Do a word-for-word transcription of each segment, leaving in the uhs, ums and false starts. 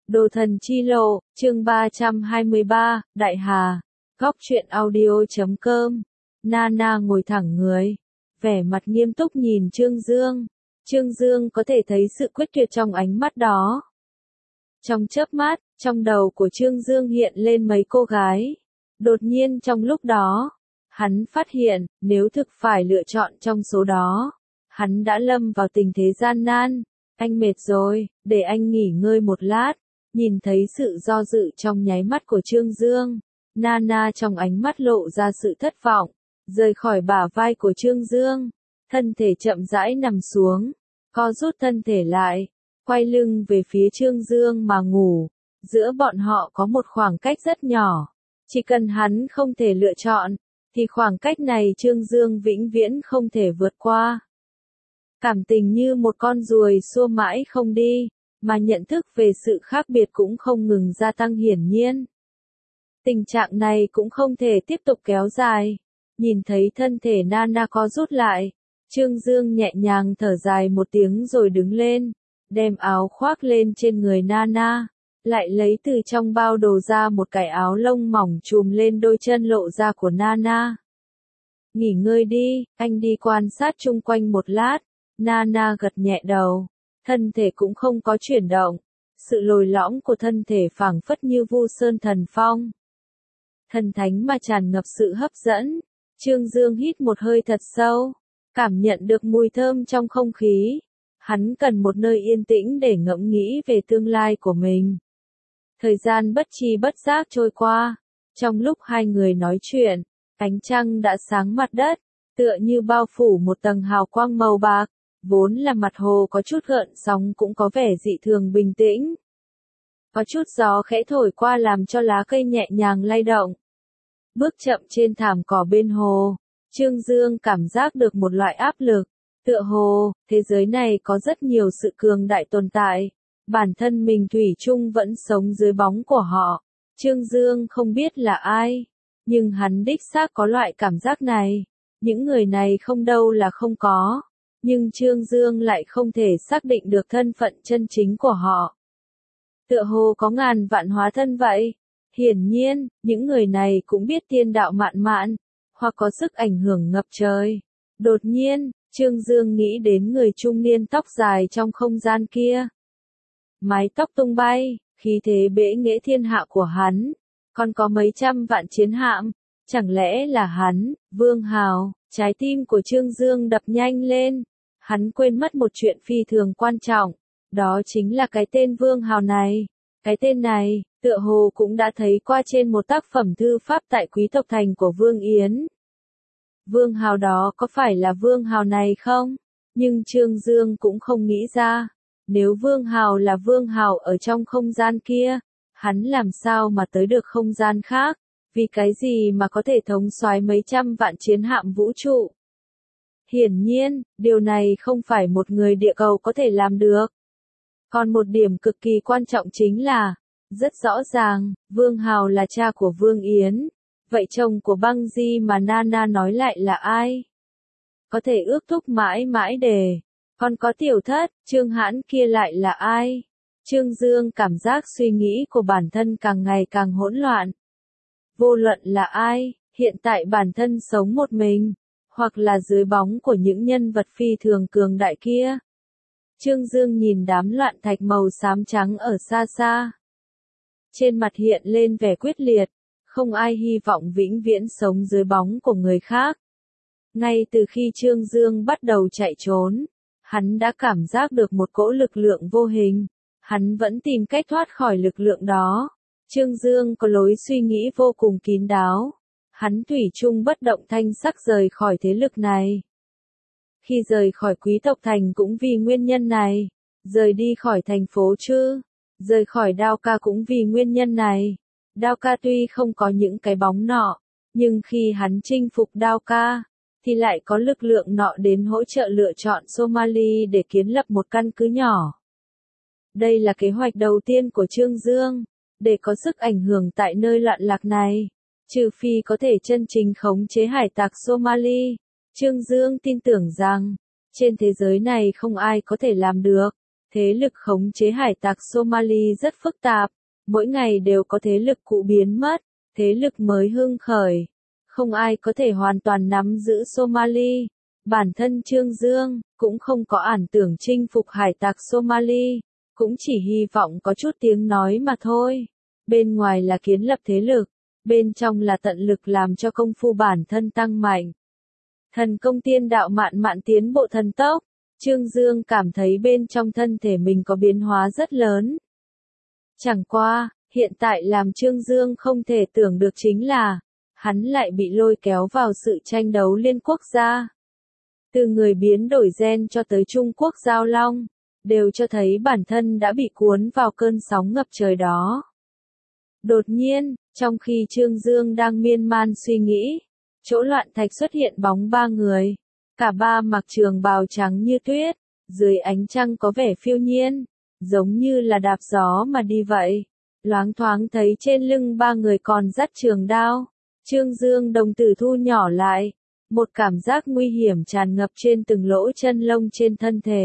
Đồ thần chi lộ, chương ba trăm hai mươi ba, Đại Hà, góc truyện audio chấm com. Nana ngồi thẳng người, vẻ mặt nghiêm túc nhìn Trương Dương. Trương Dương có thể thấy sự quyết tuyệt trong ánh mắt đó. Trong chớp mắt, trong đầu của Trương Dương hiện lên mấy cô gái. Đột nhiên trong lúc đó, hắn phát hiện, nếu thực phải lựa chọn trong số đó, hắn đã lâm vào tình thế gian nan. Anh mệt rồi, để anh nghỉ ngơi một lát. Nhìn thấy sự do dự trong nháy mắt của Trương Dương, Nana trong ánh mắt lộ ra sự thất vọng, rời khỏi bả vai của Trương Dương, thân thể chậm rãi nằm xuống, co rút thân thể lại, quay lưng về phía Trương Dương mà ngủ. Giữa bọn họ có một khoảng cách rất nhỏ, chỉ cần hắn không thể lựa chọn, thì khoảng cách này Trương Dương vĩnh viễn không thể vượt qua. Cảm tình như một con ruồi xua mãi không đi, mà nhận thức về sự khác biệt cũng không ngừng gia tăng hiển nhiên. Tình trạng này cũng không thể tiếp tục kéo dài. Nhìn thấy thân thể Nana co rút lại, Trương Dương nhẹ nhàng thở dài một tiếng rồi đứng lên, đem áo khoác lên trên người Nana, lại lấy từ trong bao đồ ra một cái áo lông mỏng trùm lên đôi chân lộ ra của Nana. Nghỉ ngơi đi, anh đi quan sát chung quanh một lát. Nana gật nhẹ đầu, thân thể cũng không có chuyển động, sự lồi lõm của thân thể phảng phất như vu sơn thần phong. Thần thánh mà tràn ngập sự hấp dẫn. Trương Dương hít một hơi thật sâu, cảm nhận được mùi thơm trong không khí. Hắn cần một nơi yên tĩnh để ngẫm nghĩ về tương lai của mình. Thời gian bất tri bất giác trôi qua, trong lúc hai người nói chuyện, ánh trăng đã sáng mặt đất, tựa như bao phủ một tầng hào quang màu bạc. Vốn là mặt hồ có chút gợn sóng cũng có vẻ dị thường bình tĩnh. Có chút gió khẽ thổi qua làm cho lá cây nhẹ nhàng lay động. Bước chậm trên thảm cỏ bên hồ, Trương Dương cảm giác được một loại áp lực. Tựa hồ, thế giới này có rất nhiều sự cường đại tồn tại. Bản thân mình thủy chung vẫn sống dưới bóng của họ. Trương Dương không biết là ai, nhưng hắn đích xác có loại cảm giác này. Những người này không đâu là không có. Nhưng Trương Dương lại không thể xác định được thân phận chân chính của họ. Tựa hồ có ngàn vạn hóa thân vậy. Hiển nhiên, những người này cũng biết thiên đạo mạn mạn, hoặc có sức ảnh hưởng ngập trời. Đột nhiên, Trương Dương nghĩ đến người trung niên tóc dài trong không gian kia. Mái tóc tung bay, khí thế bẽ nghệ thiên hạ của hắn. Còn có mấy trăm vạn chiến hạm. Chẳng lẽ là hắn, Vương Hào? Trái tim của Trương Dương đập nhanh lên. Hắn quên mất một chuyện phi thường quan trọng. Đó chính là cái tên Vương Hào này. Cái tên này, tựa hồ cũng đã thấy qua trên một tác phẩm thư pháp tại Quý tộc thành của Vương Yến. Vương Hào đó có phải là Vương Hào này không? Nhưng Trương Dương cũng không nghĩ ra. Nếu Vương Hào là Vương Hào ở trong không gian kia, hắn làm sao mà tới được không gian khác? Vì cái gì mà có thể thống soái mấy trăm vạn chiến hạm vũ trụ? Hiển nhiên, điều này không phải một người địa cầu có thể làm được. Còn một điểm cực kỳ quan trọng chính là, rất rõ ràng, Vương Hào là cha của Vương Yến. Vậy chồng của Băng Di mà Nana nói lại là ai? Có thể ước thúc mãi mãi đề. Còn có tiểu thất, Trương Hãn kia lại là ai? Trương Dương cảm giác suy nghĩ của bản thân càng ngày càng hỗn loạn. Vô luận là ai, hiện tại bản thân sống một mình, hoặc là dưới bóng của những nhân vật phi thường cường đại kia. Trương Dương nhìn đám loạn thạch màu xám trắng ở xa xa. Trên mặt hiện lên vẻ quyết liệt, không ai hy vọng vĩnh viễn sống dưới bóng của người khác. Ngay từ khi Trương Dương bắt đầu chạy trốn, hắn đã cảm giác được một cỗ lực lượng vô hình. Hắn vẫn tìm cách thoát khỏi lực lượng đó. Trương Dương có lối suy nghĩ vô cùng kín đáo. Hắn thủy chung bất động thanh sắc rời khỏi thế lực này. Khi rời khỏi Quý tộc thành cũng vì nguyên nhân này. Rời đi khỏi thành phố Trư, rời khỏi Đao Ca cũng vì nguyên nhân này. Đao Ca tuy không có những cái bóng nọ, nhưng khi hắn chinh phục Đao Ca, thì lại có lực lượng nọ đến hỗ trợ lựa chọn Somali để kiến lập một căn cứ nhỏ. Đây là kế hoạch đầu tiên của Trương Dương, để có sức ảnh hưởng tại nơi loạn lạc này. Trừ phi có thể chân chính khống chế hải tặc Somali, Trương Dương tin tưởng rằng, trên thế giới này không ai có thể làm được. Thế lực khống chế hải tặc Somali rất phức tạp, mỗi ngày đều có thế lực cũ biến mất, thế lực mới hưng khởi. Không ai có thể hoàn toàn nắm giữ Somali. Bản thân Trương Dương cũng không có ảo tưởng chinh phục hải tặc Somali, cũng chỉ hy vọng có chút tiếng nói mà thôi. Bên ngoài là kiến lập thế lực, bên trong là tận lực làm cho công phu bản thân tăng mạnh. Thần công tiên đạo mạn mạn tiến bộ thần tốc, Trương Dương cảm thấy bên trong thân thể mình có biến hóa rất lớn. Chẳng qua, hiện tại làm Trương Dương không thể tưởng được chính là, hắn lại bị lôi kéo vào sự tranh đấu liên quốc gia. Từ người biến đổi gen cho tới Trung Quốc giao long, đều cho thấy bản thân đã bị cuốn vào cơn sóng ngập trời đó. Đột nhiên, trong khi Trương Dương đang miên man suy nghĩ, chỗ loạn thạch xuất hiện bóng ba người. Cả ba mặc trường bào trắng như tuyết, dưới ánh trăng có vẻ phiêu nhiên, giống như là đạp gió mà đi vậy. Loáng thoáng thấy trên lưng ba người còn dắt trường đao. Trương Dương đồng tử thu nhỏ lại, một cảm giác nguy hiểm tràn ngập trên từng lỗ chân lông trên thân thể.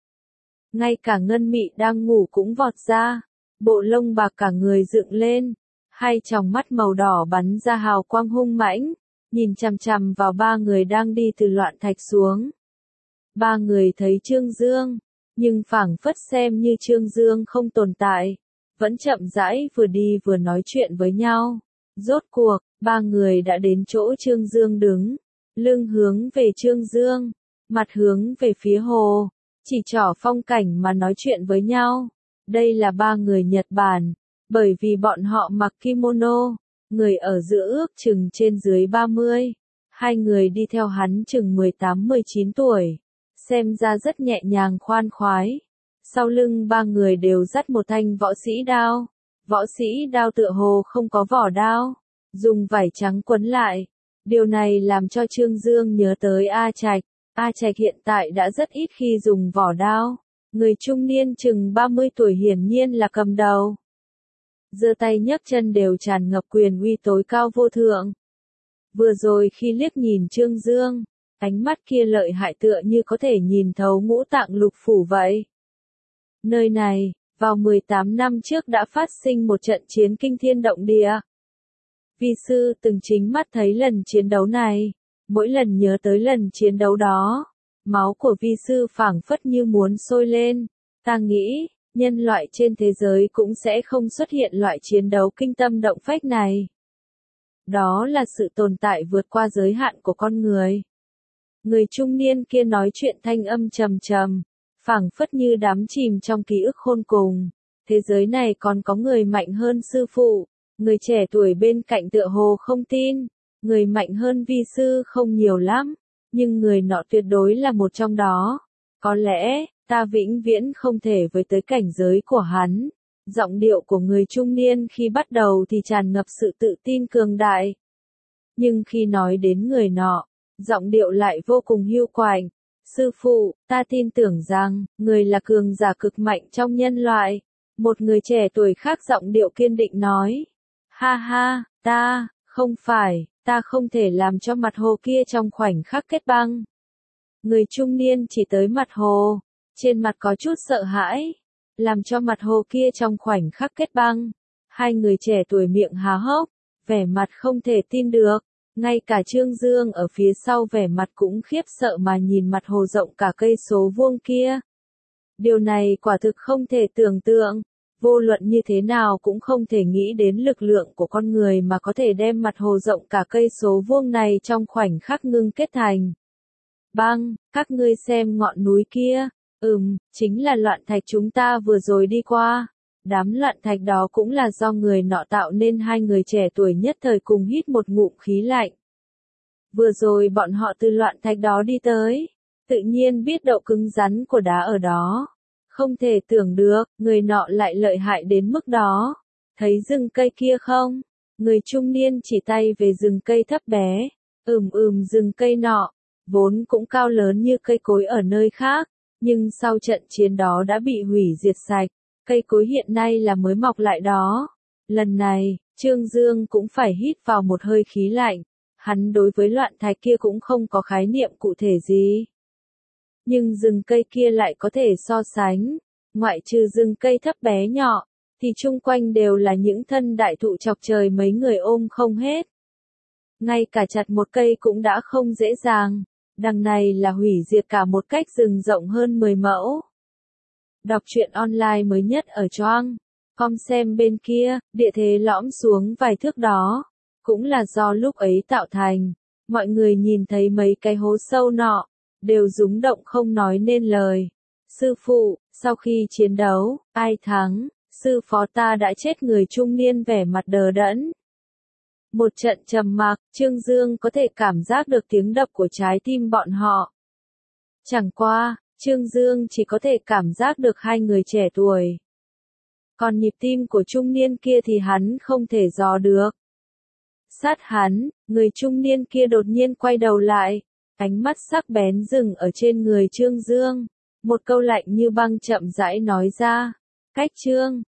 Ngay cả Ngân Mị đang ngủ cũng vọt ra, bộ lông bạc cả người dựng lên, hai tròng mắt màu đỏ bắn ra hào quang hung mãnh, nhìn chằm chằm vào ba người đang đi từ loạn thạch xuống. Ba người thấy Trương Dương, nhưng phảng phất xem như Trương Dương không tồn tại, vẫn chậm rãi vừa đi vừa nói chuyện với nhau. Rốt cuộc, ba người đã đến chỗ Trương Dương đứng, lưng hướng về Trương Dương, mặt hướng về phía hồ, chỉ trỏ phong cảnh mà nói chuyện với nhau. Đây là ba người Nhật Bản, bởi vì bọn họ mặc kimono, người ở giữa ước chừng trên dưới ba mươi, hai người đi theo hắn chừng mười tám mười chín tuổi, xem ra rất nhẹ nhàng khoan khoái. Sau lưng ba người đều dắt một thanh võ sĩ đao, võ sĩ đao tựa hồ không có vỏ đao, dùng vải trắng quấn lại. Điều này làm cho Trương Dương nhớ tới A Trạch. A Trạch hiện tại đã rất ít khi dùng vỏ đao. Người trung niên chừng ba mươi tuổi hiển nhiên là cầm đầu. Giơ tay nhấc chân đều tràn ngập quyền uy tối cao vô thượng. Vừa rồi khi liếc nhìn Trương Dương, ánh mắt kia lợi hại tựa như có thể nhìn thấu ngũ tạng lục phủ vậy. Nơi này, vào mười tám năm trước đã phát sinh một trận chiến kinh thiên động địa. Vi sư từng chính mắt thấy lần chiến đấu này, mỗi lần nhớ tới lần chiến đấu đó, máu của vi sư phảng phất như muốn sôi lên. Ta nghĩ, nhân loại trên thế giới cũng sẽ không xuất hiện loại chiến đấu kinh tâm động phách này. Đó là sự tồn tại vượt qua giới hạn của con người. Người trung niên kia nói chuyện thanh âm trầm trầm, phảng phất như đắm chìm trong ký ức khôn cùng. Thế giới này còn có người mạnh hơn sư phụ. Người trẻ tuổi bên cạnh tựa hồ không tin, người mạnh hơn vi sư không nhiều lắm, nhưng người nọ tuyệt đối là một trong đó. Có lẽ, ta vĩnh viễn không thể với tới cảnh giới của hắn. Giọng điệu của người trung niên khi bắt đầu thì tràn ngập sự tự tin cường đại. Nhưng khi nói đến người nọ, giọng điệu lại vô cùng hiu quạnh. Sư phụ, ta tin tưởng rằng, người là cường giả cực mạnh trong nhân loại. Một người trẻ tuổi khác giọng điệu kiên định nói. Ha ha, ta, không phải, ta không thể làm cho mặt hồ kia trong khoảnh khắc kết băng. Người trung niên chỉ tới mặt hồ, trên mặt có chút sợ hãi, làm cho mặt hồ kia trong khoảnh khắc kết băng. Hai người trẻ tuổi miệng há hốc, vẻ mặt không thể tin được, ngay cả Trương Dương ở phía sau vẻ mặt cũng khiếp sợ mà nhìn mặt hồ rộng cả cây số vuông kia. Điều này quả thực không thể tưởng tượng. Vô luận như thế nào cũng không thể nghĩ đến lực lượng của con người mà có thể đem mặt hồ rộng cả cây số vuông này trong khoảnh khắc ngưng kết thành. Băng, các ngươi xem ngọn núi kia, ừm, chính là loạn thạch chúng ta vừa rồi đi qua. Đám loạn thạch đó cũng là do người nọ tạo nên. Hai người trẻ tuổi nhất thời cùng hít một ngụm khí lạnh. Vừa rồi bọn họ từ loạn thạch đó đi tới, tự nhiên biết độ cứng rắn của đá ở đó. Không thể tưởng được, người nọ lại lợi hại đến mức đó. Thấy rừng cây kia không? Người trung niên chỉ tay về rừng cây thấp bé. Ừm ừm rừng cây nọ, vốn cũng cao lớn như cây cối ở nơi khác, nhưng sau trận chiến đó đã bị hủy diệt sạch. Cây cối hiện nay là mới mọc lại đó. Lần này, Trương Dương cũng phải hít vào một hơi khí lạnh. Hắn đối với loạn thạch kia cũng không có khái niệm cụ thể gì. Nhưng rừng cây kia lại có thể so sánh. Ngoại trừ rừng cây thấp bé nhỏ, thì chung quanh đều là những thân đại thụ chọc trời mấy người ôm không hết. Ngay cả chặt một cây cũng đã không dễ dàng, đằng này là hủy diệt cả một cách rừng rộng hơn mười mẫu. Đọc truyện online mới nhất ở Choang com xem bên kia, địa thế lõm xuống vài thước đó, cũng là do lúc ấy tạo thành. Mọi người nhìn thấy mấy cái hố sâu nọ, đều rúng động không nói nên lời. Sư phụ, sau khi chiến đấu, ai thắng? Sư phó ta đã chết, người trung niên vẻ mặt đờ đẫn. Một trận trầm mặc, Trương Dương có thể cảm giác được tiếng đập của trái tim bọn họ. Chẳng qua, Trương Dương chỉ có thể cảm giác được hai người trẻ tuổi. Còn nhịp tim của trung niên kia thì hắn không thể dò được. Sát hắn, người trung niên kia đột nhiên quay đầu lại, ánh mắt sắc bén dừng ở trên người Trương Dương. Một câu lạnh như băng chậm rãi nói ra, cách Trương,